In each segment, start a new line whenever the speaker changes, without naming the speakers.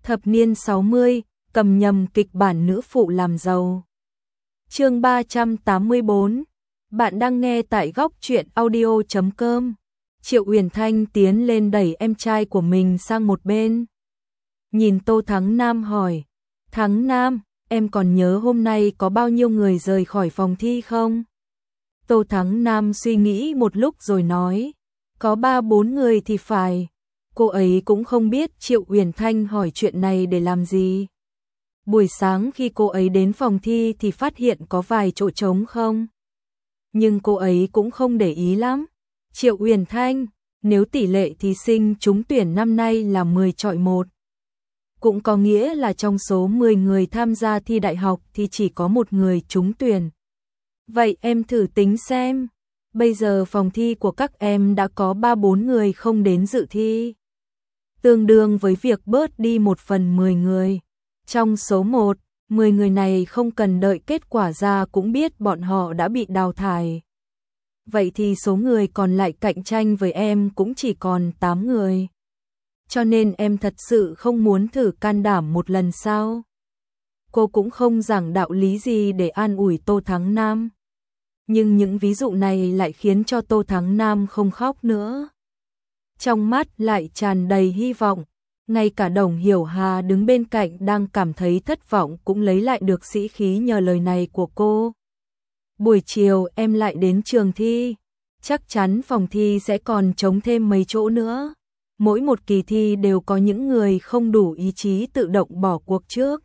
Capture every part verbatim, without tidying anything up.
Thập niên sáu mươi, cầm nhầm kịch bản nữ phụ làm giàu. Chương ba trăm tám mươi bốn. Bạn đang nghe tại góc truyện audio chấm com. Triệu Uyển Thanh tiến lên đẩy em trai của mình sang một bên. Nhìn Tô Thắng Nam hỏi, Thắng Nam, em còn nhớ hôm nay có bao nhiêu người rời khỏi phòng thi không? Tô Thắng Nam suy nghĩ một lúc rồi nói, có ba bốn người thì phải. Cô ấy cũng không biết Triệu Uyển Thanh hỏi chuyện này để làm gì. Buổi sáng khi cô ấy đến phòng thi thì phát hiện có vài chỗ trống không. Nhưng cô ấy cũng không để ý lắm. Triệu Uyển Thanh, nếu tỷ lệ thí sinh trúng tuyển năm nay là mười chọi một, cũng có nghĩa là trong số mười người tham gia thi đại học thì chỉ có một người trúng tuyển. Vậy em thử tính xem, bây giờ phòng thi của các em đã có ba bốn người không đến dự thi. Tương đương với việc bớt đi một phần mười người. Trong số một, mười người này không cần đợi kết quả ra cũng biết bọn họ đã bị đào thải. Vậy thì số người còn lại cạnh tranh với em cũng chỉ còn tám người. Cho nên em thật sự không muốn thử can đảm một lần sao? Cô cũng không giảng đạo lý gì để an ủi Tô Thắng Nam. Nhưng những ví dụ này lại khiến cho Tô Thắng Nam không khóc nữa. Trong mắt lại tràn đầy hy vọng. Ngay cả Đồng Hiểu Hà đứng bên cạnh đang cảm thấy thất vọng cũng lấy lại được sĩ khí nhờ lời này của cô. Buổi chiều em lại đến trường thi. Chắc chắn phòng thi sẽ còn trống thêm mấy chỗ nữa. Mỗi một kỳ thi đều có những người không đủ ý chí tự động bỏ cuộc trước.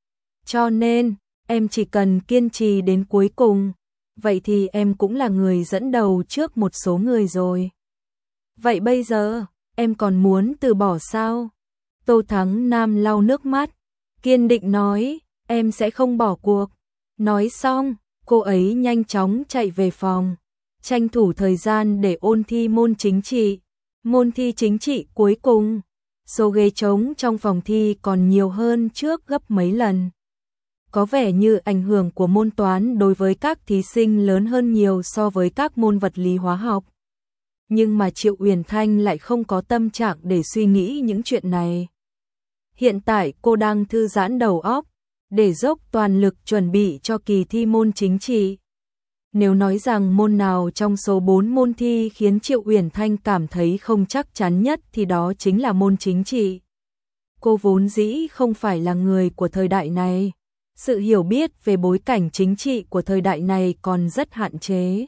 Cho nên, em chỉ cần kiên trì đến cuối cùng. Vậy thì em cũng là người dẫn đầu trước một số người rồi. Vậy bây giờ, em còn muốn từ bỏ sao? Tô Thắng Nam lau nước mắt, kiên định nói, em sẽ không bỏ cuộc. Nói xong, cô ấy nhanh chóng chạy về phòng, tranh thủ thời gian để ôn thi môn chính trị. Môn thi chính trị cuối cùng, số ghế trống trong phòng thi còn nhiều hơn trước gấp mấy lần. Có vẻ như ảnh hưởng của môn toán đối với các thí sinh lớn hơn nhiều so với các môn vật lý hóa học. Nhưng mà Triệu Uyển Thanh lại không có tâm trạng để suy nghĩ những chuyện này. Hiện tại cô đang thư giãn đầu óc, để dốc toàn lực chuẩn bị cho kỳ thi môn chính trị. Nếu nói rằng môn nào trong số bốn môn thi khiến Triệu Uyển Thanh cảm thấy không chắc chắn nhất thì đó chính là môn chính trị. Cô vốn dĩ không phải là người của thời đại này. Sự hiểu biết về bối cảnh chính trị của thời đại này còn rất hạn chế.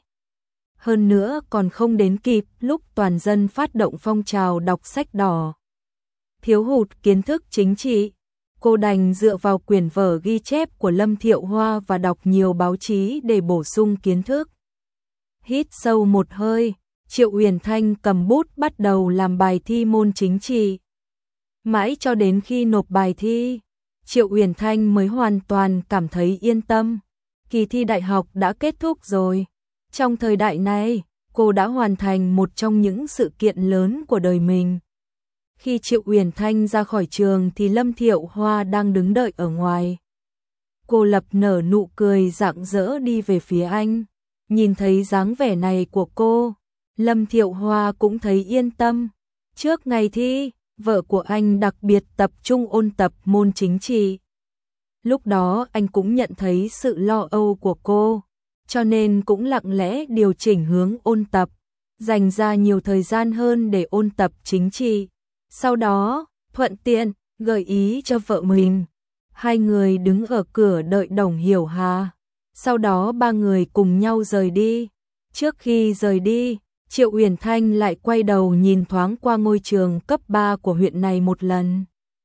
Hơn nữa còn không đến kịp lúc toàn dân phát động phong trào đọc sách đỏ. Thiếu hụt kiến thức chính trị, cô đành dựa vào quyển vở ghi chép của Lâm Thiệu Hoa và đọc nhiều báo chí để bổ sung kiến thức. Hít sâu một hơi, Triệu Uyển Thanh cầm bút bắt đầu làm bài thi môn chính trị. Mãi cho đến khi nộp bài thi, Triệu Uyển Thanh mới hoàn toàn cảm thấy yên tâm. Kỳ thi đại học đã kết thúc rồi. Trong thời đại này, cô đã hoàn thành một trong những sự kiện lớn của đời mình. Khi Triệu Uyển Thanh ra khỏi trường thì Lâm Thiệu Hoa đang đứng đợi ở ngoài. Cô lập nở nụ cười rạng rỡ đi về phía anh. Nhìn thấy dáng vẻ này của cô, Lâm Thiệu Hoa cũng thấy yên tâm. Trước ngày thi, vợ của anh đặc biệt tập trung ôn tập môn chính trị. Lúc đó anh cũng nhận thấy sự lo âu của cô, cho nên cũng lặng lẽ điều chỉnh hướng ôn tập, dành ra nhiều thời gian hơn để ôn tập chính trị. Sau đó, thuận tiện, gợi ý cho vợ mình. Hai người đứng ở cửa đợi Đồng Hiểu Hà. Sau đó ba người cùng nhau rời đi. Trước khi rời đi, Triệu Uyển Thanh lại quay đầu nhìn thoáng qua ngôi trường cấp ba của huyện này một lần.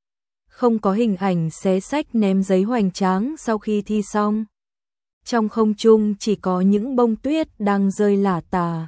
Không có hình ảnh xé xách ném giấy hoành tráng sau khi thi xong. Trong không trung chỉ có những bông tuyết đang rơi lả tả.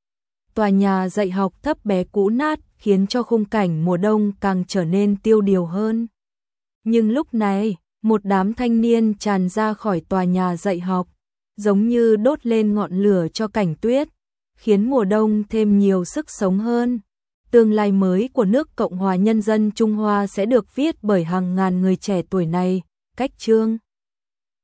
Tòa nhà dạy học thấp bé cũ nát khiến cho khung cảnh mùa đông càng trở nên tiêu điều hơn. Nhưng lúc này, một đám thanh niên tràn ra khỏi tòa nhà dạy học, giống như đốt lên ngọn lửa cho cảnh tuyết, khiến mùa đông thêm nhiều sức sống hơn. Tương lai mới của nước Cộng hòa Nhân dân Trung Hoa sẽ được viết bởi hàng ngàn người trẻ tuổi này. Cách chương